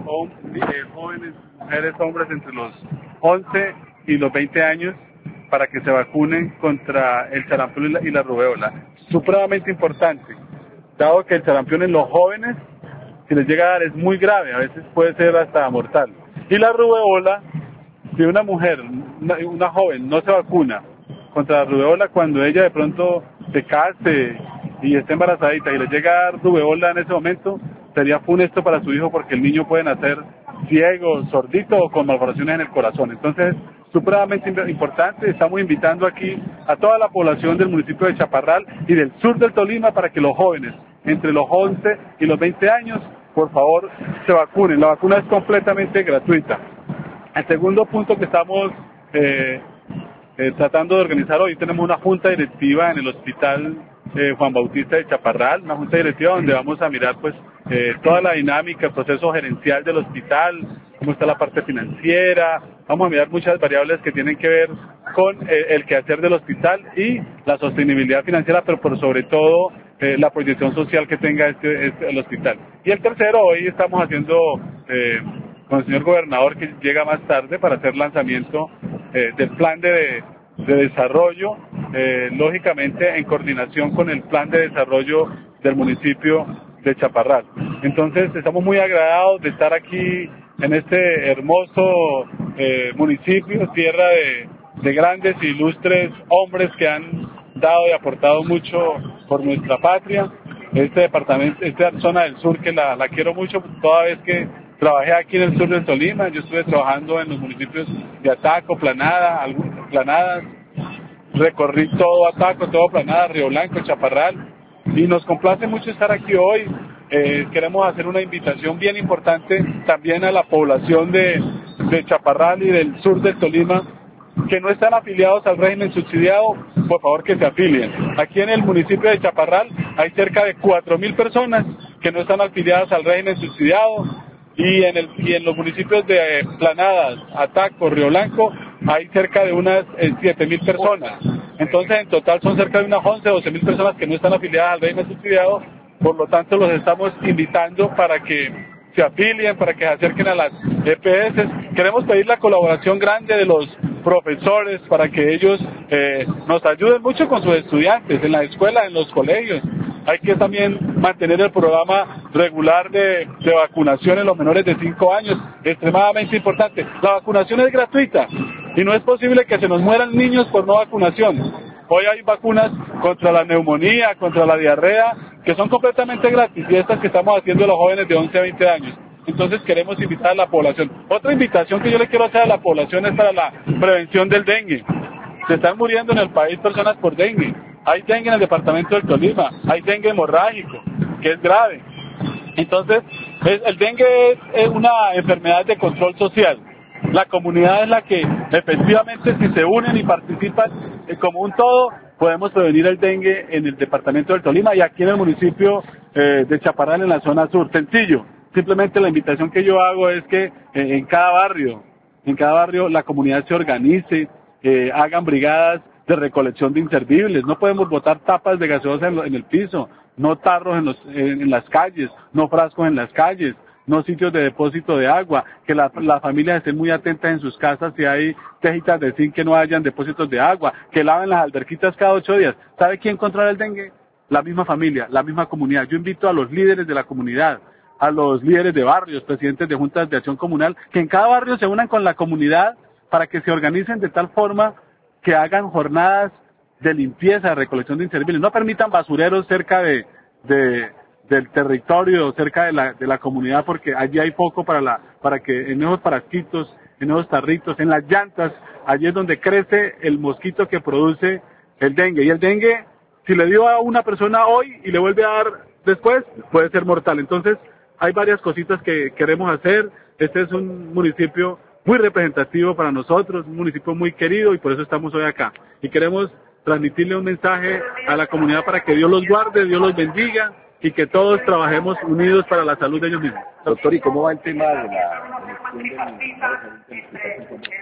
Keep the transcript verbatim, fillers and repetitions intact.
hom- eh, jóvenes, mujeres, hombres entre los once y los veinte años para que se vacunen contra el sarampión y la, y la rubéola. Supremamente importante, dado que el sarampión en los jóvenes, si les llega a dar, es muy grave, a veces puede ser hasta mortal. Y la rubéola, si una mujer, una, una joven, no se vacuna contra la rubéola, cuando ella de pronto se case y esté embarazadita y le llega a dar rubéola en ese momento, sería funesto para su hijo porque el niño puede nacer ciego, sordito o con malformaciones en el corazón. Entonces, supremamente importante, estamos invitando aquí a toda la población del municipio de Chaparral y del sur del Tolima para que los jóvenes, entre los once y los veinte años, por favor, se vacunen. La vacuna es completamente gratuita. El segundo punto que estamos eh, eh, tratando de organizar hoy, tenemos una junta directiva en el hospital eh, Juan Bautista de Chaparral, una junta directiva donde vamos a mirar pues eh, toda la dinámica, el proceso gerencial del hospital, cómo está la parte financiera, vamos a mirar muchas variables que tienen que ver con eh, el quehacer del hospital y la sostenibilidad financiera, pero por sobre todo eh, la proyección social que tenga este, este el hospital. Y el tercero, hoy estamos haciendo eh, con el señor gobernador, que llega más tarde para hacer lanzamiento eh, del plan de, de desarrollo, eh, lógicamente en coordinación con el plan de desarrollo del municipio de Chaparral. Entonces estamos muy agradados de estar aquí en este hermoso eh, municipio, tierra de, de grandes e ilustres hombres que han dado y aportado mucho por nuestra patria. Este departamento, esta zona del sur que la, la quiero mucho, toda vez que trabajé aquí en el sur del Tolima, yo estuve trabajando en los municipios de Ataco, Planada, algunas Planadas, recorrí todo Ataco, todo Planada, Río Blanco, Chaparral, y nos complace mucho estar aquí hoy. Eh, queremos hacer una invitación bien importante también a la población de, de Chaparral y del sur del Tolima, que no están afiliados al régimen subsidiado, por favor que se afilien. Aquí en el municipio de Chaparral hay cerca de cuatro mil personas que no están afiliadas al régimen subsidiado, y en, el, y en los municipios de eh, Planadas, Ataco, Río Blanco, hay cerca de unas eh, siete mil personas. Entonces, en total son cerca de unas once, doce mil personas que no están afiliadas al régimen subsidiado, por lo tanto los estamos invitando para que se afilien, para que se acerquen a las E P S. Queremos pedir la colaboración grande de los profesores para que ellos eh, nos ayuden mucho con sus estudiantes en la escuela, en los colegios. Hay que también mantener el programa regular de, de vacunación en los menores de cinco años, extremadamente importante. La vacunación es gratuita y no es posible que se nos mueran niños por no vacunación. Hoy hay vacunas contra la neumonía, contra la diarrea, que son completamente gratis, y estas que estamos haciendo a los jóvenes de once a veinte años. Entonces queremos invitar a la población. Otra invitación que yo le quiero hacer a la población es para la prevención del dengue. Se están muriendo en el país personas por dengue. Hay dengue en el departamento del Tolima, hay dengue hemorrágico, que es grave. Entonces, es, el dengue es, es una enfermedad de control social. La comunidad es la que efectivamente, si se unen y participan eh, como un todo, podemos prevenir el dengue en el departamento del Tolima y aquí en el municipio eh, de Chaparral, en la zona sur. Sencillo, simplemente la invitación que yo hago es que eh, en cada barrio, en cada barrio la comunidad se organice, eh, hagan brigadas de recolección de inservibles. No podemos botar tapas de gaseosa en, lo, en el piso, no tarros en, los, en, en las calles, no frascos en las calles, no sitios de depósito de agua, que las la familias estén muy atentas en sus casas si hay tejitas de zinc, que no hayan depósitos de agua, que laven las alberquitas cada ocho días. ¿Sabe quién controla el dengue? La misma familia, la misma comunidad. Yo invito a los líderes de la comunidad, a los líderes de barrios, presidentes de juntas de acción comunal, que en cada barrio se unan con la comunidad para que se organicen de tal forma que hagan jornadas de limpieza, de recolección de inservibles. No permitan basureros cerca de, de del territorio, cerca de la, de la comunidad, porque allí hay poco para la, para que en esos parasquitos, en esos tarritos, en las llantas, allí es donde crece el mosquito que produce el dengue. Y el dengue, si le dio a una persona hoy y le vuelve a dar después, puede ser mortal. Entonces, hay varias cositas que queremos hacer. Este es un municipio muy representativo para nosotros, un municipio muy querido, y por eso estamos hoy acá. Y queremos transmitirle un mensaje a la comunidad para que Dios los guarde, Dios los bendiga, y que todos trabajemos unidos para la salud de ellos mismos. Doctor, ¿y cómo va el tema de la elección del